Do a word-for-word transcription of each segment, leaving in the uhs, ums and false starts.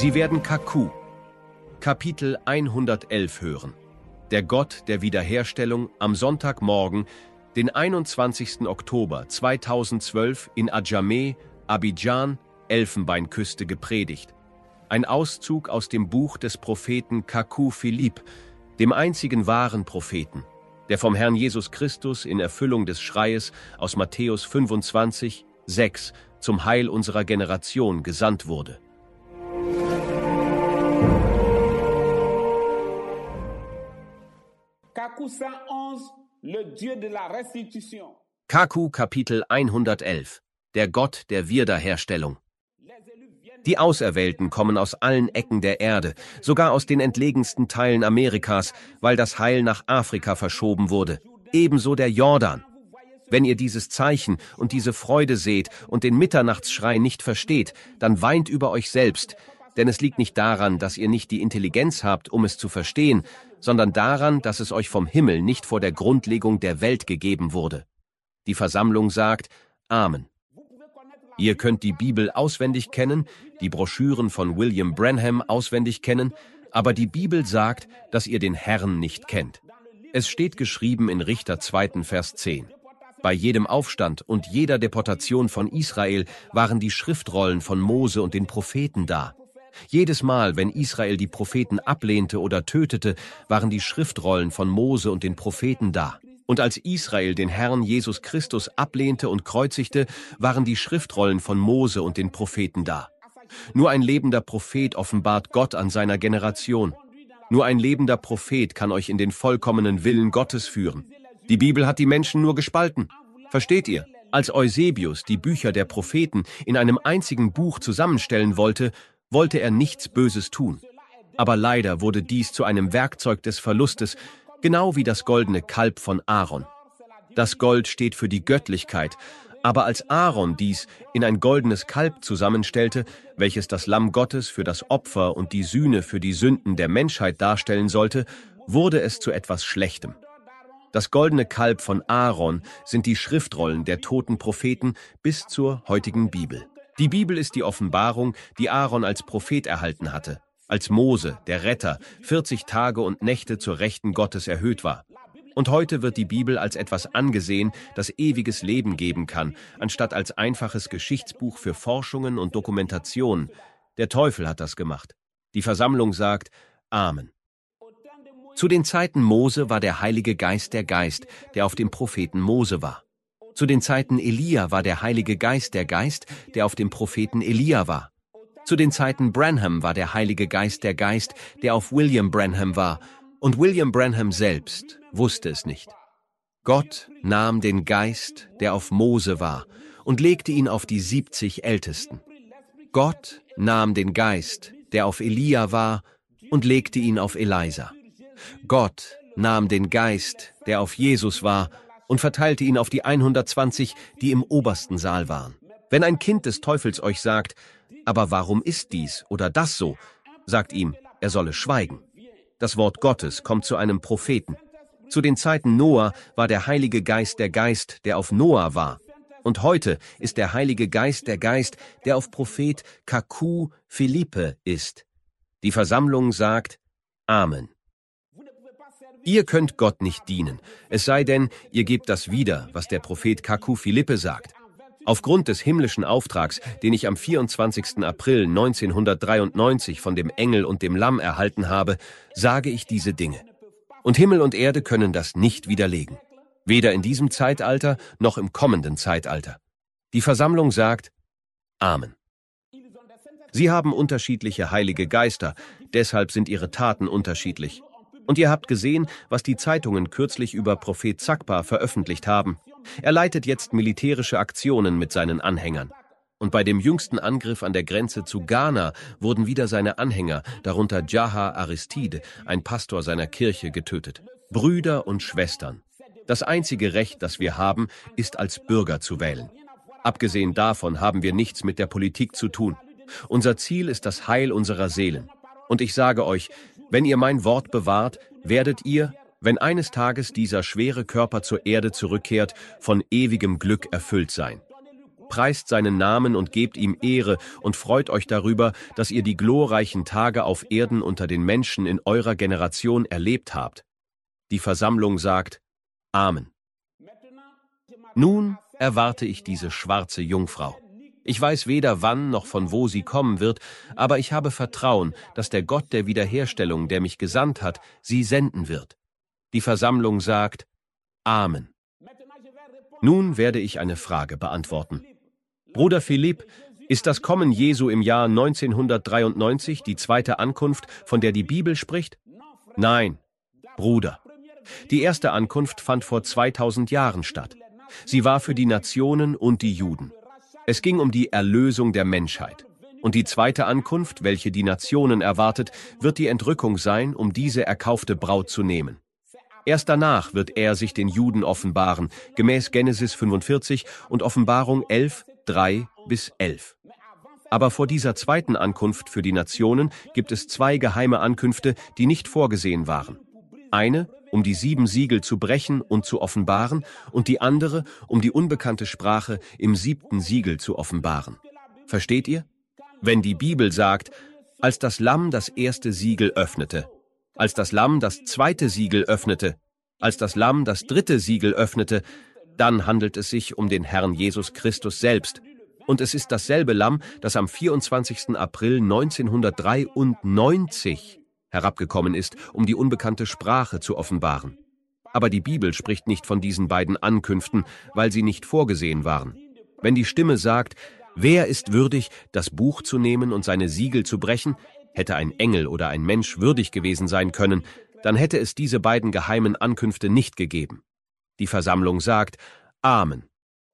Sie werden Kaku, Kapitel hundertelf hören. Der Gott der Wiederherstellung am Sonntagmorgen, den einundzwanzigsten Oktober zweitausendzwölf in Adjamé, Abidjan, Elfenbeinküste gepredigt. Ein Auszug aus dem Buch des Propheten Kaku Philippe, dem einzigen wahren Propheten, der vom Herrn Jesus Christus in Erfüllung des Schreies aus Matthäus fünfundzwanzig, sechs zum Heil unserer Generation gesandt wurde. Kaku Kapitel hundertelf, der Gott der Wiederherstellung. Die Auserwählten kommen aus allen Ecken der Erde, sogar aus den entlegensten Teilen Amerikas, weil das Heil nach Afrika verschoben wurde. Ebenso der Jordan. Wenn ihr dieses Zeichen und diese Freude seht und den Mitternachtsschrei nicht versteht, dann weint über euch selbst, denn es liegt nicht daran, dass ihr nicht die Intelligenz habt, um es zu verstehen, sondern daran, dass es euch vom Himmel nicht vor der Grundlegung der Welt gegeben wurde. Die Versammlung sagt Amen. Ihr könnt die Bibel auswendig kennen, die Broschüren von William Branham auswendig kennen, aber die Bibel sagt, dass ihr den Herrn nicht kennt. Es steht geschrieben in Richter zwei, Vers zehn. Bei jedem Aufstand und jeder Deportation von Israel waren die Schriftrollen von Mose und den Propheten da. Jedes Mal, wenn Israel die Propheten ablehnte oder tötete, waren die Schriftrollen von Mose und den Propheten da. Und als Israel den Herrn Jesus Christus ablehnte und kreuzigte, waren die Schriftrollen von Mose und den Propheten da. Nur ein lebender Prophet offenbart Gott an seiner Generation. Nur ein lebender Prophet kann euch in den vollkommenen Willen Gottes führen. Die Bibel hat die Menschen nur gespalten. Versteht ihr? Als Eusebius die Bücher der Propheten in einem einzigen Buch zusammenstellen wollte, wollte er nichts Böses tun. Aber leider wurde dies zu einem Werkzeug des Verlustes, genau wie das goldene Kalb von Aaron. Das Gold steht für die Göttlichkeit, aber als Aaron dies in ein goldenes Kalb zusammenstellte, welches das Lamm Gottes für das Opfer und die Sühne für die Sünden der Menschheit darstellen sollte, wurde es zu etwas Schlechtem. Das goldene Kalb von Aaron sind die Schriftrollen der toten Propheten bis zur heutigen Bibel. Die Bibel ist die Offenbarung, die Aaron als Prophet erhalten hatte, als Mose, der Retter, vierzig Tage und Nächte zur Rechten Gottes erhöht war. Und heute wird die Bibel als etwas angesehen, das ewiges Leben geben kann, anstatt als einfaches Geschichtsbuch für Forschungen und Dokumentationen. Der Teufel hat das gemacht. Die Versammlung sagt Amen. Zu den Zeiten Mose war der Heilige Geist der Geist, der auf dem Propheten Mose war. Zu den Zeiten Elia war der Heilige Geist der Geist, der auf dem Propheten Elia war. Zu den Zeiten Branham war der Heilige Geist der Geist, der auf William Branham war. Und William Branham selbst wusste es nicht. Gott nahm den Geist, der auf Mose war, und legte ihn auf die siebzig Ältesten. Gott nahm den Geist, der auf Elia war, und legte ihn auf Elisa. Gott nahm den Geist, der auf Jesus war, und verteilte ihn auf die hundertzwanzig, die im obersten Saal waren. Wenn ein Kind des Teufels euch sagt, aber warum ist dies oder das so, sagt ihm, er solle schweigen. Das Wort Gottes kommt zu einem Propheten. Zu den Zeiten Noah war der Heilige Geist der Geist, der auf Noah war. Und heute ist der Heilige Geist der Geist, der auf Prophet Kaku Philippe ist. Die Versammlung sagt Amen. Ihr könnt Gott nicht dienen, es sei denn, ihr gebt das wieder, was der Prophet Kaku Philippe sagt. Aufgrund des himmlischen Auftrags, den ich am vierundzwanzigsten April neunzehnhundertdreiundneunzig von dem Engel und dem Lamm erhalten habe, sage ich diese Dinge. Und Himmel und Erde können das nicht widerlegen. Weder in diesem Zeitalter noch im kommenden Zeitalter. Die Versammlung sagt Amen. Sie haben unterschiedliche heilige Geister, deshalb sind ihre Taten unterschiedlich. Und ihr habt gesehen, was die Zeitungen kürzlich über Prophet Zakpa veröffentlicht haben. Er leitet jetzt militärische Aktionen mit seinen Anhängern. Und bei dem jüngsten Angriff an der Grenze zu Ghana wurden wieder seine Anhänger, darunter Jaha Aristide, ein Pastor seiner Kirche, getötet. Brüder und Schwestern. Das einzige Recht, das wir haben, ist als Bürger zu wählen. Abgesehen davon haben wir nichts mit der Politik zu tun. Unser Ziel ist das Heil unserer Seelen. Und ich sage euch, wenn ihr mein Wort bewahrt, werdet ihr, wenn eines Tages dieser schwere Körper zur Erde zurückkehrt, von ewigem Glück erfüllt sein. preist seinen Namen und gebt ihm Ehre und freut euch darüber, dass ihr die glorreichen Tage auf Erden unter den Menschen in eurer Generation erlebt habt. Die Versammlung sagt: Amen. Nun erwarte ich diese schwarze Jungfrau. Ich weiß weder wann noch von wo sie kommen wird, aber ich habe Vertrauen, dass der Gott der Wiederherstellung, der mich gesandt hat, sie senden wird. Die Versammlung sagt: Amen. Nun werde ich eine Frage beantworten. Bruder Philipp, ist das Kommen Jesu im Jahr neunzehnhundertdreiundneunzig die zweite Ankunft, von der die Bibel spricht? Nein, Bruder. Die erste Ankunft fand vor zweitausend Jahren statt. Sie war für die Nationen und die Juden. Es ging um die Erlösung der Menschheit. Und die zweite Ankunft, welche die Nationen erwartet, wird die Entrückung sein, um diese erkaufte Braut zu nehmen. Erst danach wird er sich den Juden offenbaren, gemäß Genesis fünfundvierzig und Offenbarung elf, drei bis elf. Aber vor dieser zweiten Ankunft für die Nationen gibt es zwei geheime Ankünfte, die nicht vorgesehen waren. Eine, um die sieben Siegel zu brechen und zu offenbaren, und die andere, um die unbekannte Sprache im siebten Siegel zu offenbaren. Versteht ihr? Wenn die Bibel sagt, als das Lamm das erste Siegel öffnete, als das Lamm das zweite Siegel öffnete, als das Lamm das dritte Siegel öffnete, dann handelt es sich um den Herrn Jesus Christus selbst. Und es ist dasselbe Lamm, das am vierundzwanzigsten April neunzehnhundertdreiundneunzig herabgekommen ist, um die unbekannte Sprache zu offenbaren. Aber die Bibel spricht nicht von diesen beiden Ankünften, weil sie nicht vorgesehen waren. Wenn die Stimme sagt, wer ist würdig, das Buch zu nehmen und seine Siegel zu brechen, hätte ein Engel oder ein Mensch würdig gewesen sein können, dann hätte es diese beiden geheimen Ankünfte nicht gegeben. Die Versammlung sagt: Amen.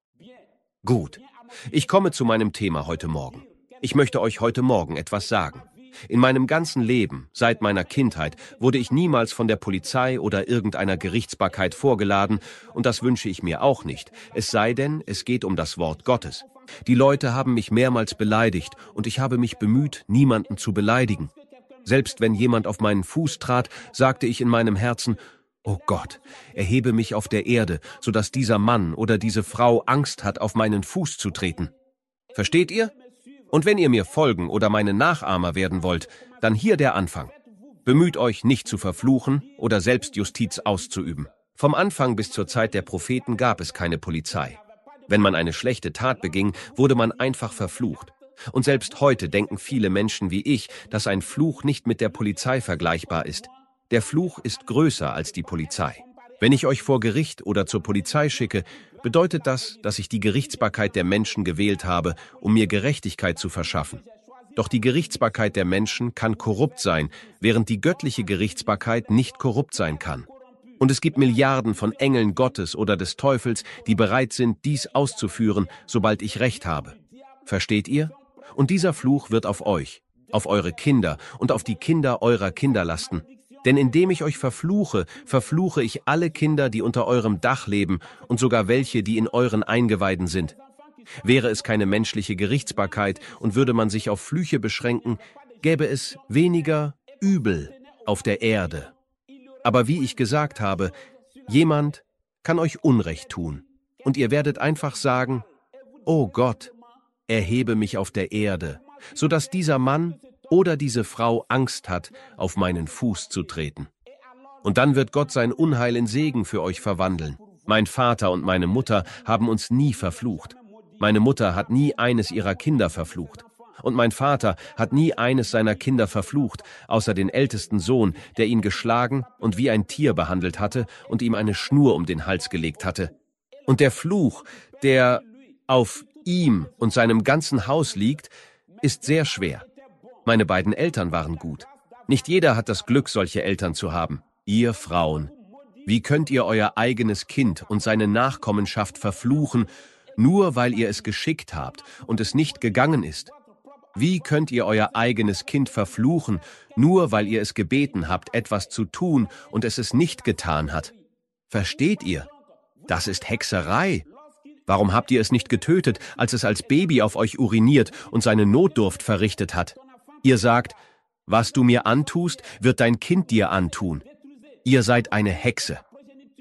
Gut, ich komme zu meinem Thema heute Morgen. Ich möchte euch heute Morgen etwas sagen. In meinem ganzen Leben, seit meiner Kindheit, wurde ich niemals von der Polizei oder irgendeiner Gerichtsbarkeit vorgeladen, und das wünsche ich mir auch nicht, es sei denn, es geht um das Wort Gottes. Die Leute haben mich mehrmals beleidigt, und ich habe mich bemüht, niemanden zu beleidigen. Selbst wenn jemand auf meinen Fuß trat, sagte ich in meinem Herzen: Oh Gott, erhebe mich auf der Erde, sodass dieser Mann oder diese Frau Angst hat, auf meinen Fuß zu treten. Versteht ihr? Und wenn ihr mir folgen oder meine Nachahmer werden wollt, dann hier der Anfang. Bemüht euch, nicht zu verfluchen oder Selbstjustiz auszuüben. Vom Anfang bis zur Zeit der Propheten gab es keine Polizei. Wenn man eine schlechte Tat beging, wurde man einfach verflucht. Und selbst heute denken viele Menschen wie ich, dass ein Fluch nicht mit der Polizei vergleichbar ist. Der Fluch ist größer als die Polizei. Wenn ich euch vor Gericht oder zur Polizei schicke, bedeutet das, dass ich die Gerichtsbarkeit der Menschen gewählt habe, um mir Gerechtigkeit zu verschaffen. Doch die Gerichtsbarkeit der Menschen kann korrupt sein, während die göttliche Gerichtsbarkeit nicht korrupt sein kann. Und es gibt Milliarden von Engeln Gottes oder des Teufels, die bereit sind, dies auszuführen, sobald ich Recht habe. Versteht ihr? Und dieser Fluch wird auf euch, auf eure Kinder und auf die Kinder eurer Kinder lasten. Denn indem ich euch verfluche, verfluche ich alle Kinder, die unter eurem Dach leben und sogar welche, die in euren Eingeweiden sind. Wäre es keine menschliche Gerichtsbarkeit und würde man sich auf Flüche beschränken, gäbe es weniger Übel auf der Erde. Aber wie ich gesagt habe, jemand kann euch Unrecht tun und ihr werdet einfach sagen: Oh Gott, erhebe mich auf der Erde, sodass dieser Mann oder diese Frau Angst hat, auf meinen Fuß zu treten. Und dann wird Gott sein Unheil in Segen für euch verwandeln. Mein Vater und meine Mutter haben uns nie verflucht. Meine Mutter hat nie eines ihrer Kinder verflucht. Und mein Vater hat nie eines seiner Kinder verflucht, außer den ältesten Sohn, der ihn geschlagen und wie ein Tier behandelt hatte und ihm eine Schnur um den Hals gelegt hatte. Und der Fluch, der auf ihm und seinem ganzen Haus liegt, ist sehr schwer. Meine beiden Eltern waren gut. Nicht jeder hat das Glück, solche Eltern zu haben. Ihr Frauen, wie könnt ihr euer eigenes Kind und seine Nachkommenschaft verfluchen, nur weil ihr es geschickt habt und es nicht gegangen ist? Wie könnt ihr euer eigenes Kind verfluchen, nur weil ihr es gebeten habt, etwas zu tun und es es nicht getan hat? Versteht ihr? Das ist Hexerei. Warum habt ihr es nicht getötet, als es als Baby auf euch uriniert und seine Notdurft verrichtet hat? Ihr sagt: Was du mir antust, wird dein Kind dir antun. Ihr seid eine Hexe.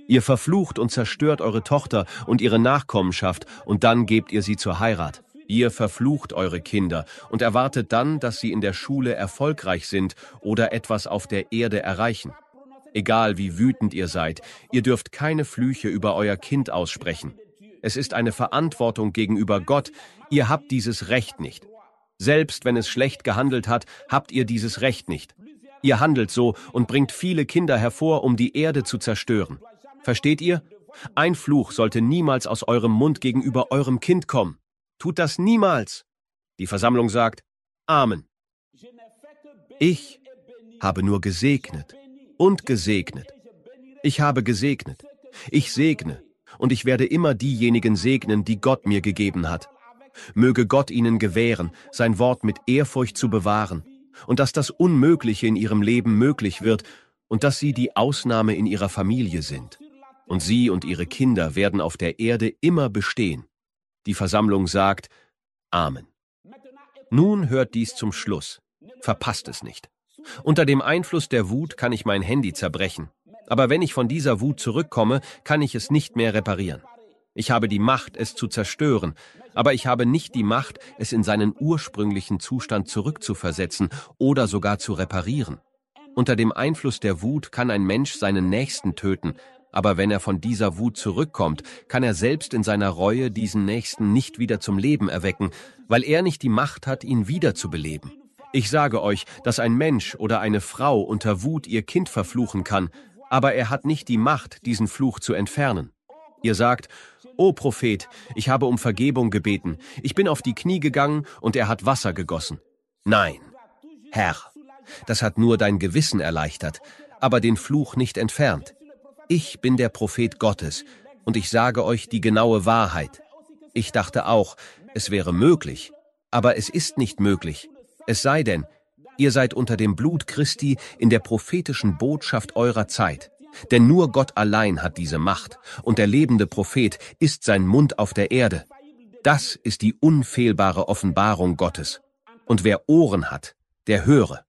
Ihr verflucht und zerstört eure Tochter und ihre Nachkommenschaft, und dann gebt ihr sie zur Heirat. Ihr verflucht eure Kinder und erwartet dann, dass sie in der Schule erfolgreich sind oder etwas auf der Erde erreichen. Egal wie wütend ihr seid, ihr dürft keine Flüche über euer Kind aussprechen. Es ist eine Verantwortung gegenüber Gott, ihr habt dieses Recht nicht. Selbst wenn es schlecht gehandelt hat, habt ihr dieses Recht nicht. Ihr handelt so und bringt viele Kinder hervor, um die Erde zu zerstören. Versteht ihr? Ein Fluch sollte niemals aus eurem Mund gegenüber eurem Kind kommen. Tut das niemals. Die Versammlung sagt, Amen. Ich habe nur gesegnet und gesegnet. Ich habe gesegnet. Ich segne und ich werde immer diejenigen segnen, die Gott mir gegeben hat. Möge Gott ihnen gewähren, sein Wort mit Ehrfurcht zu bewahren und dass das Unmögliche in ihrem Leben möglich wird und dass sie die Ausnahme in ihrer Familie sind. Und sie und ihre Kinder werden auf der Erde immer bestehen. Die Versammlung sagt, Amen. Nun hört dies zum Schluss. Verpasst es nicht. Unter dem Einfluss der Wut kann ich mein Handy zerbrechen. Aber wenn ich von dieser Wut zurückkomme, kann ich es nicht mehr reparieren. Ich habe die Macht, es zu zerstören, aber ich habe nicht die Macht, es in seinen ursprünglichen Zustand zurückzuversetzen oder sogar zu reparieren. Unter dem Einfluss der Wut kann ein Mensch seinen Nächsten töten, aber wenn er von dieser Wut zurückkommt, kann er selbst in seiner Reue diesen Nächsten nicht wieder zum Leben erwecken, weil er nicht die Macht hat, ihn wiederzubeleben. Ich sage euch, dass ein Mensch oder eine Frau unter Wut ihr Kind verfluchen kann, aber er hat nicht die Macht, diesen Fluch zu entfernen. Ihr sagt, O Prophet, ich habe um Vergebung gebeten, ich bin auf die Knie gegangen und er hat Wasser gegossen. Nein, Herr, das hat nur dein Gewissen erleichtert, aber den Fluch nicht entfernt. Ich bin der Prophet Gottes und ich sage euch die genaue Wahrheit. Ich dachte auch, es wäre möglich, aber es ist nicht möglich. Es sei denn, ihr seid unter dem Blut Christi in der prophetischen Botschaft eurer Zeit. Denn nur Gott allein hat diese Macht und der lebende Prophet ist sein Mund auf der Erde. Das ist die unfehlbare Offenbarung Gottes. Und wer Ohren hat, der höre.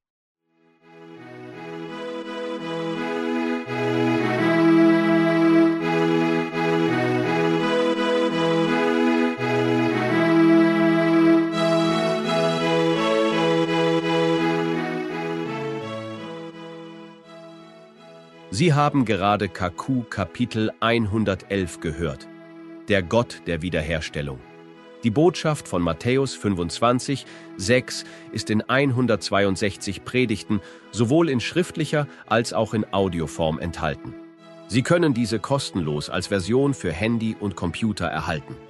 Sie haben gerade K Q Kapitel hundertelf gehört. Der Gott der Wiederherstellung. Die Botschaft von Matthäus fünfundzwanzig, sechs ist in hundertzweiundsechzig Predigten sowohl in schriftlicher als auch in Audioform enthalten. Sie können diese kostenlos als Version für Handy und Computer erhalten.